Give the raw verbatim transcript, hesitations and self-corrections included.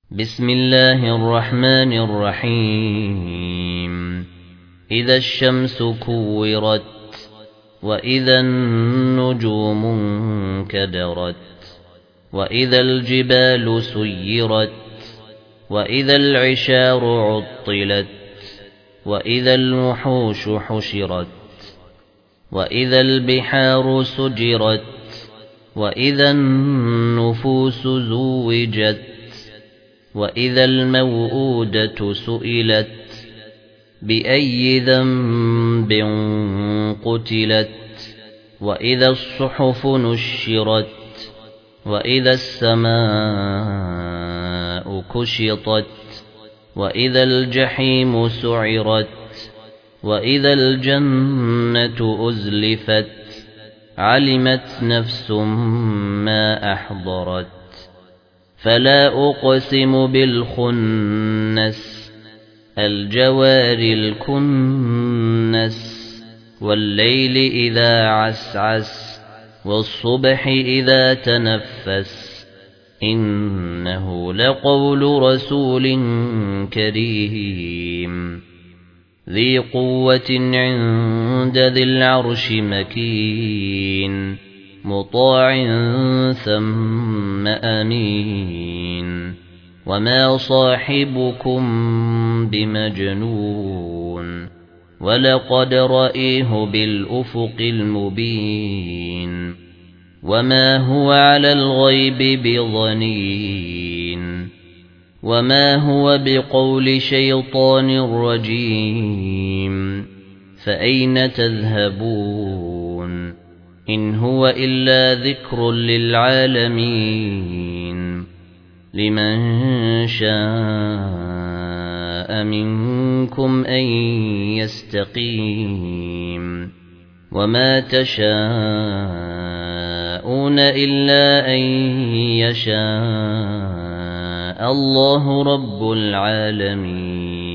بسم الله الرحمن الرحيم إذا الشمس كورت وإذا النجوم انكدرت وإذا الجبال سيرت وإذا العشار عطلت وإذا الوحوش حشرت وإذا البحار سجرت وإذا النفوس زوجت وإذا الموءودة سئلت بأي ذنب قتلت وإذا الصحف نشرت وإذا السماء كشطت وإذا الجحيم سعرت وإذا الجنة أزلفت علمت نفس ما أحضرت فلا أقسم بالخنس الجوار الكنس والليل إذا عسعس والصبح إذا تنفس إنه لقول رسول كريم ذي قوة عند ذي العرش مكين مطاع ثم أمين وما صاحبكم بمجنون ولقد رأيه بالأفق المبين وما هو على الغيب بضنين وما هو بقول شيطان رجيم فأين تذهبون إن هو إلا ذكر للعالمين لمن شاء منكم أن يستقيم وما تشاءون إلا أن يشاء الله رب العالمين.